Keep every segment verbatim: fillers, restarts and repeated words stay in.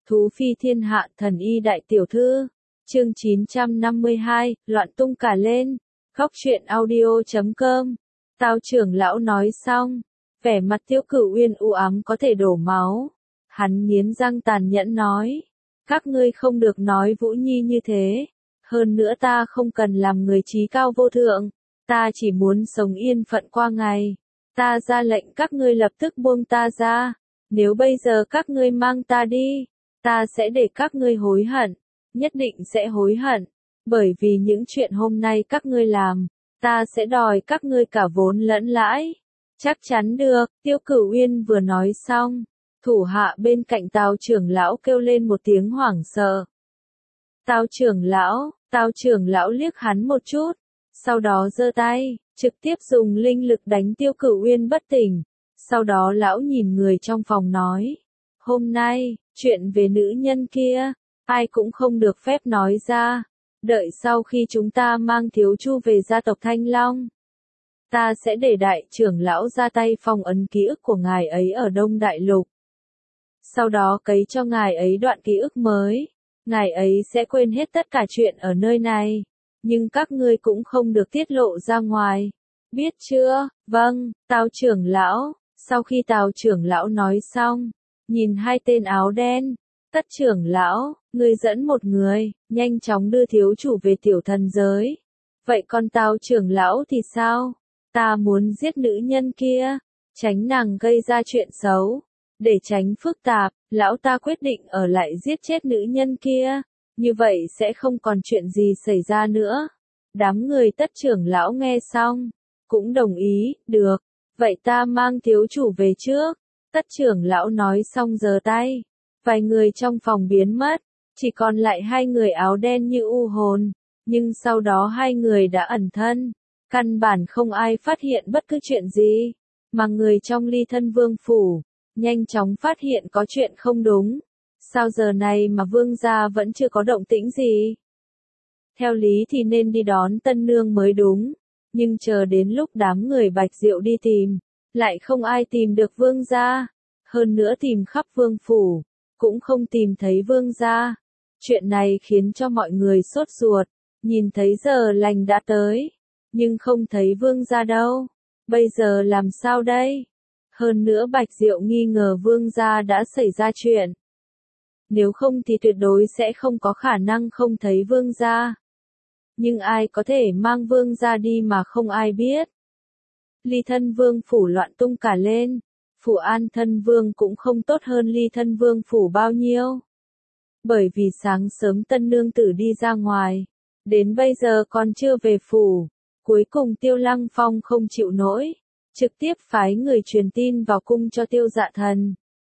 Thú phi thiên hạ thần y đại tiểu thư. Chương chín trăm năm mươi hai, loạn tung cả lên. Góc truyện audio chấm com. Tào trưởng lão nói xong, vẻ mặt Tiêu Cửu Uyên u ám có thể đổ máu. Hắn nghiến răng tàn nhẫn nói, các ngươi không được nói Vũ Nhi như thế. Hơn nữa ta không cần làm người trí cao vô thượng, ta chỉ muốn sống yên phận qua ngày. Ta ra lệnh các ngươi lập tức buông ta ra, nếu bây giờ các ngươi mang ta đi, ta sẽ để các ngươi hối hận, nhất định sẽ hối hận, bởi vì những chuyện hôm nay các ngươi làm, ta sẽ đòi các ngươi cả vốn lẫn lãi. Chắc chắn được, Tiêu Cửu Uyên vừa nói xong, thủ hạ bên cạnh Tào trưởng lão kêu lên một tiếng hoảng sợ. Tào trưởng lão, Tào trưởng lão liếc hắn một chút, sau đó giơ tay, trực tiếp dùng linh lực đánh Tiêu Cửu Uyên bất tỉnh. Sau đó lão nhìn người trong phòng nói, hôm nay, chuyện về nữ nhân kia, ai cũng không được phép nói ra, đợi sau khi chúng ta mang Thiếu Chu về gia tộc Thanh Long. Ta sẽ để đại trưởng lão ra tay phong ấn ký ức của ngài ấy ở Đông Đại Lục. Sau đó cấy cho ngài ấy đoạn ký ức mới, ngài ấy sẽ quên hết tất cả chuyện ở nơi này, nhưng các ngươi cũng không được tiết lộ ra ngoài. Biết chưa? Vâng, Tào trưởng lão. Sau khi Tào trưởng lão nói xong, nhìn hai tên áo đen, Tất trưởng lão, ngươi dẫn một người, nhanh chóng đưa thiếu chủ về tiểu thần giới. Vậy còn Tào trưởng lão thì sao? Ta muốn giết nữ nhân kia, tránh nàng gây ra chuyện xấu. Để tránh phức tạp, lão ta quyết định ở lại giết chết nữ nhân kia, như vậy sẽ không còn chuyện gì xảy ra nữa. Đám người Tất trưởng lão nghe xong, cũng đồng ý, được, vậy ta mang thiếu chủ về trước. Tất trưởng lão nói xong giơ tay, vài người trong phòng biến mất, chỉ còn lại hai người áo đen như u hồn, nhưng sau đó hai người đã ẩn thân, căn bản không ai phát hiện bất cứ chuyện gì, mà người trong Ly Thân Vương phủ nhanh chóng phát hiện có chuyện không đúng. Sao giờ này mà vương gia vẫn chưa có động tĩnh gì? Theo lý thì nên đi đón tân nương mới đúng, nhưng chờ đến lúc đám người Bạch Diệu đi tìm, lại không ai tìm được vương gia, hơn nữa tìm khắp vương phủ, cũng không tìm thấy vương gia. Chuyện này khiến cho mọi người sốt ruột, nhìn thấy giờ lành đã tới, nhưng không thấy vương gia đâu. Bây giờ làm sao đây? Hơn nữa Bạch Diệu nghi ngờ vương gia đã xảy ra chuyện. Nếu không thì tuyệt đối sẽ không có khả năng không thấy vương gia. Nhưng ai có thể mang vương gia đi mà không ai biết? Ly Thân Vương phủ loạn tung cả lên. Phủ An Thân Vương cũng không tốt hơn Ly Thân Vương phủ bao nhiêu. Bởi vì sáng sớm tân nương tử đi ra ngoài, đến bây giờ còn chưa về phủ. Cuối cùng Tiêu Lăng Phong không chịu nổi, trực tiếp phái người truyền tin vào cung cho Tiêu Dạ Thần.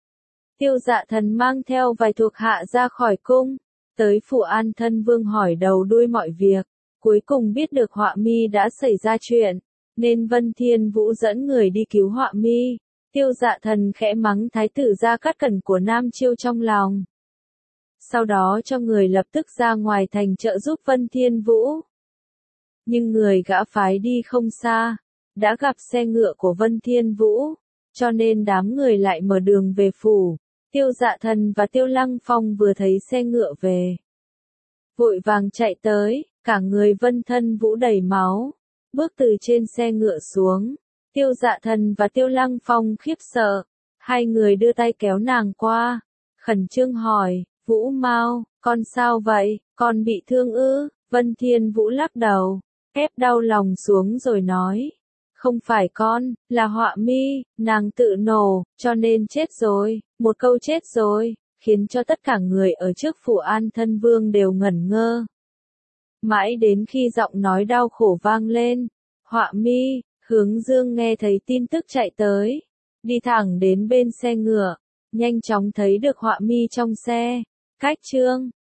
Tiêu Dạ Thần mang theo vài thuộc hạ ra khỏi cung, tới phủ An Thân Vương hỏi đầu đuôi mọi việc, cuối cùng biết được Họa Mi đã xảy ra chuyện, nên Vân Thiên Vũ dẫn người đi cứu Họa Mi. Tiêu Dạ Thần khẽ mắng thái tử Gia Cát Cẩn của Nam Chiêu trong lòng. Sau đó cho người lập tức ra ngoài thành trợ giúp Vân Thiên Vũ. Nhưng người gã phái đi không xa, đã gặp xe ngựa của Vân Thiên Vũ, cho nên đám người lại mở đường về phủ. Tiêu Dạ Thần và Tiêu Lăng Phong vừa thấy xe ngựa về, vội vàng chạy tới, cả người Vân Thân Vũ đầy máu, bước từ trên xe ngựa xuống. Tiêu Dạ Thần và Tiêu Lăng Phong khiếp sợ, hai người đưa tay kéo nàng qua, khẩn trương hỏi, Vũ Mau, con sao vậy, con bị thương ư? Vân Thiên Vũ lắc đầu, ép đau lòng xuống rồi nói, không phải con, là Họa Mi, nàng tự nổ, cho nên chết rồi. Một câu chết rồi, khiến cho tất cả người ở trước phủ An Thân Vương đều ngẩn ngơ. Mãi đến khi giọng nói đau khổ vang lên, Họa Mi. Hướng Dương nghe thấy tin tức chạy tới, đi thẳng đến bên xe ngựa, nhanh chóng thấy được Họa Mi trong xe. Cách Trương,